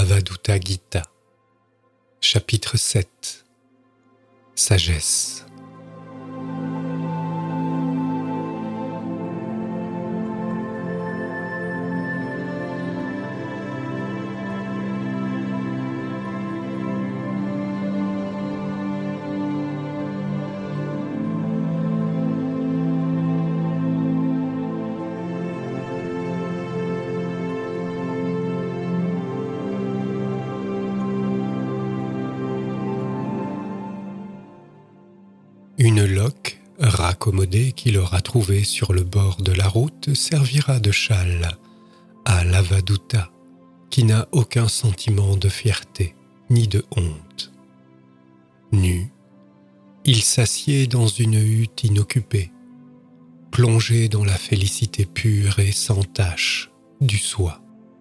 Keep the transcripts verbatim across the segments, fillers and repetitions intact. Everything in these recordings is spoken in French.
Avadhuta Gita, chapitre sept. Sagesse. Une loque raccommodée qu'il aura trouvée sur le bord de la route servira de châle à l'Avadhuta, qui n'a aucun sentiment de fierté ni de honte. Nu, il s'assied dans une hutte inoccupée, plongé dans la félicité pure et sans tache du soi.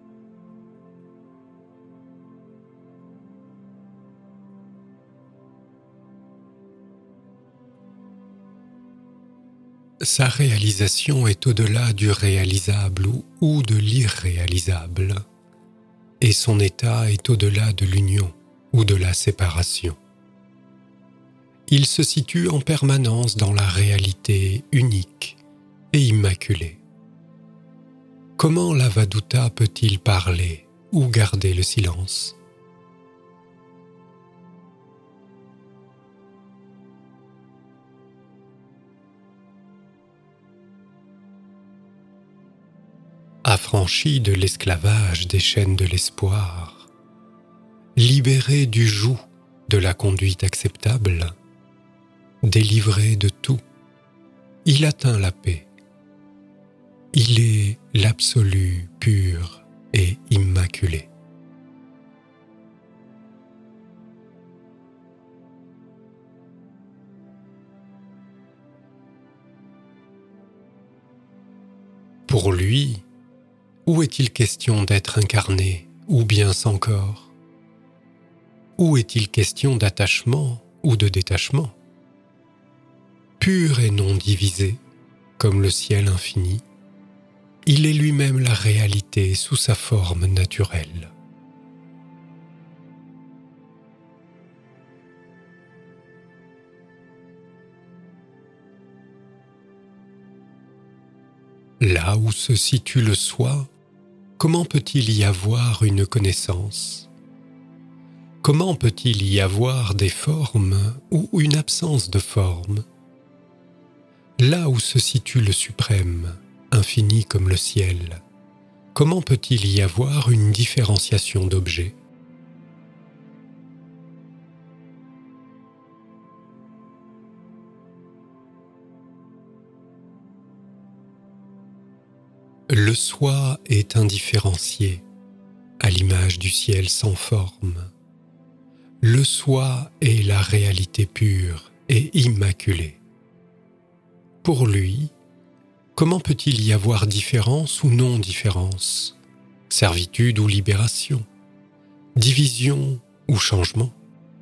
Sa réalisation est au-delà du réalisable ou de l'irréalisable, et son état est au-delà de l'union ou de la séparation. Il se situe en permanence dans la réalité unique et immaculée. Comment l'Avadhuta peut-il parler ou garder le silence ? Affranchi de l'esclavage des chaînes de l'espoir, libéré du joug de la conduite acceptable, délivré de tout, il atteint la paix. Il est l'absolu pur et immaculé. Pour lui, où est-il question d'être incarné ou bien sans corps ? Où est-il question d'attachement ou de détachement ? Pur et non divisé, comme le ciel infini, il est lui-même la réalité sous sa forme naturelle. Là où se situe le soi, comment peut-il y avoir une connaissance ? Comment peut-il y avoir des formes ou une absence de forme ? Là où se situe le suprême, infini comme le ciel, comment peut-il y avoir une différenciation d'objets ? Le soi est indifférencié, à l'image du ciel sans forme. Le soi est la réalité pure et immaculée. Pour lui, comment peut-il y avoir différence ou non-différence, servitude ou libération, division ou changement ?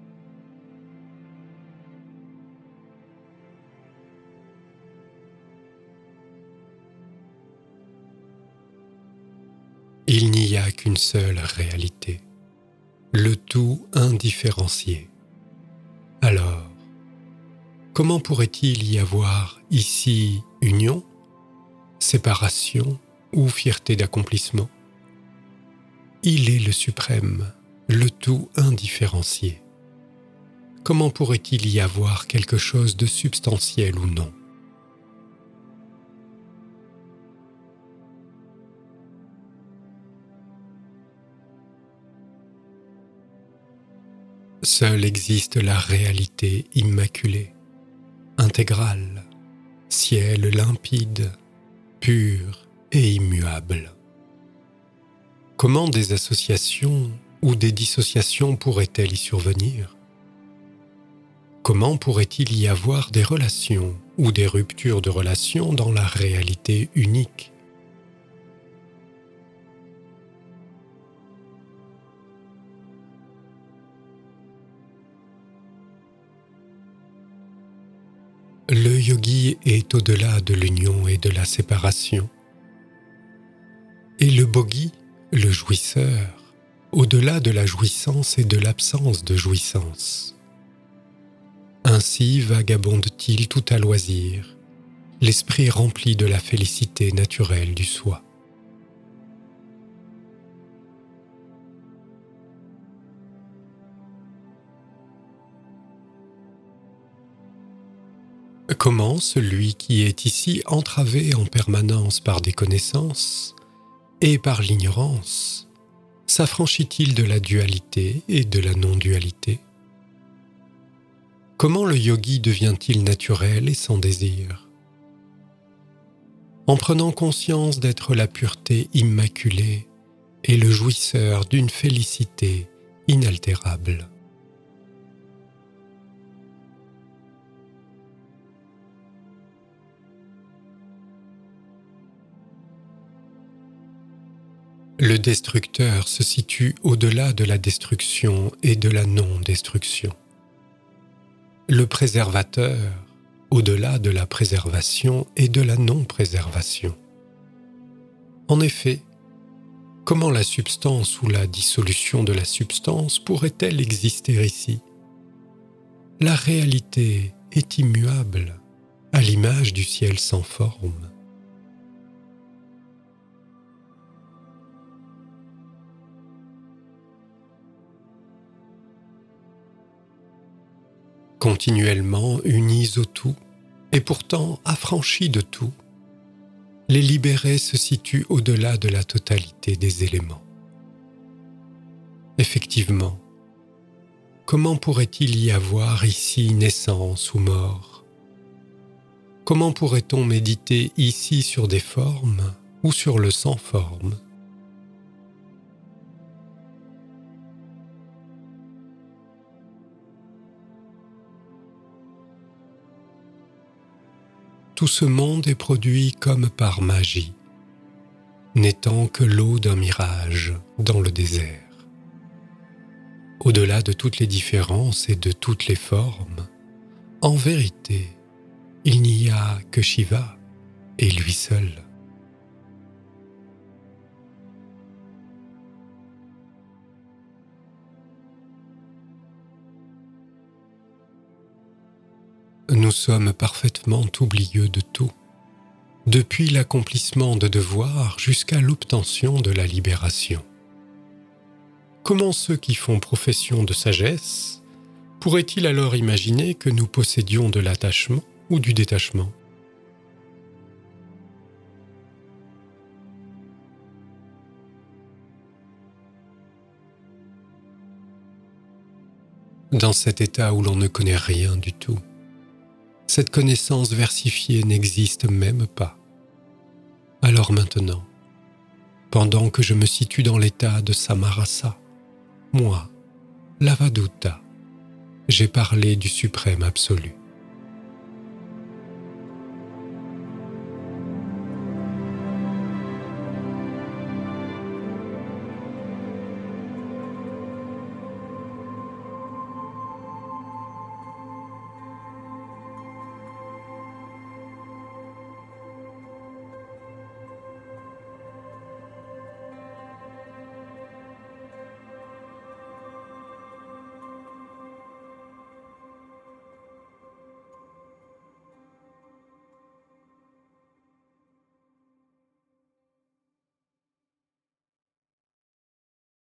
Il n'y a qu'une seule réalité, le tout indifférencié. Alors, comment pourrait-il y avoir ici union, séparation ou fierté d'accomplissement ? Il est le suprême, le tout indifférencié. Comment pourrait-il y avoir quelque chose de substantiel ou non ? Seule existe la réalité immaculée, intégrale, ciel limpide, pur et immuable. Comment des associations ou des dissociations pourraient-elles y survenir ? Comment pourrait-il y avoir des relations ou des ruptures de relations dans la réalité unique ? Le yogi est au-delà de l'union et de la séparation. Et le bogi, le jouisseur, au-delà de la jouissance et de l'absence de jouissance. Ainsi vagabonde-t-il tout à loisir, l'esprit rempli de la félicité naturelle du soi. Comment celui qui est ici entravé en permanence par des connaissances et par l'ignorance s'affranchit-il de la dualité et de la non-dualité? Comment le yogi devient-il naturel et sans désir? En prenant conscience d'être la pureté immaculée et le jouisseur d'une félicité inaltérable. Le destructeur se situe au-delà de la destruction et de la non-destruction. Le préservateur, au-delà de la préservation et de la non-préservation. En effet, comment la substance ou la dissolution de la substance pourrait-elle exister ici? La réalité est immuable, à l'image du ciel sans forme. Continuellement unis au tout, et pourtant affranchis de tout, les libérés se situent au-delà de la totalité des éléments. Effectivement, comment pourrait-il y avoir ici naissance ou mort? Comment pourrait-on méditer ici sur des formes ou sur le sans forme? Tout ce monde est produit comme par magie, n'étant que l'eau d'un mirage dans le désert. Au-delà de toutes les différences et de toutes les formes, en vérité, il n'y a que Shiva et lui seul. Nous sommes parfaitement oublieux de tout, depuis l'accomplissement de devoirs jusqu'à l'obtention de la libération. Comment ceux qui font profession de sagesse pourraient-ils alors imaginer que nous possédions de l'attachement ou du détachement? Dans cet état où l'on ne connaît rien du tout, cette connaissance versifiée n'existe même pas. Alors maintenant, pendant que je me situe dans l'état de Samarasa, moi, l'Avadhuta, j'ai parlé du suprême absolu.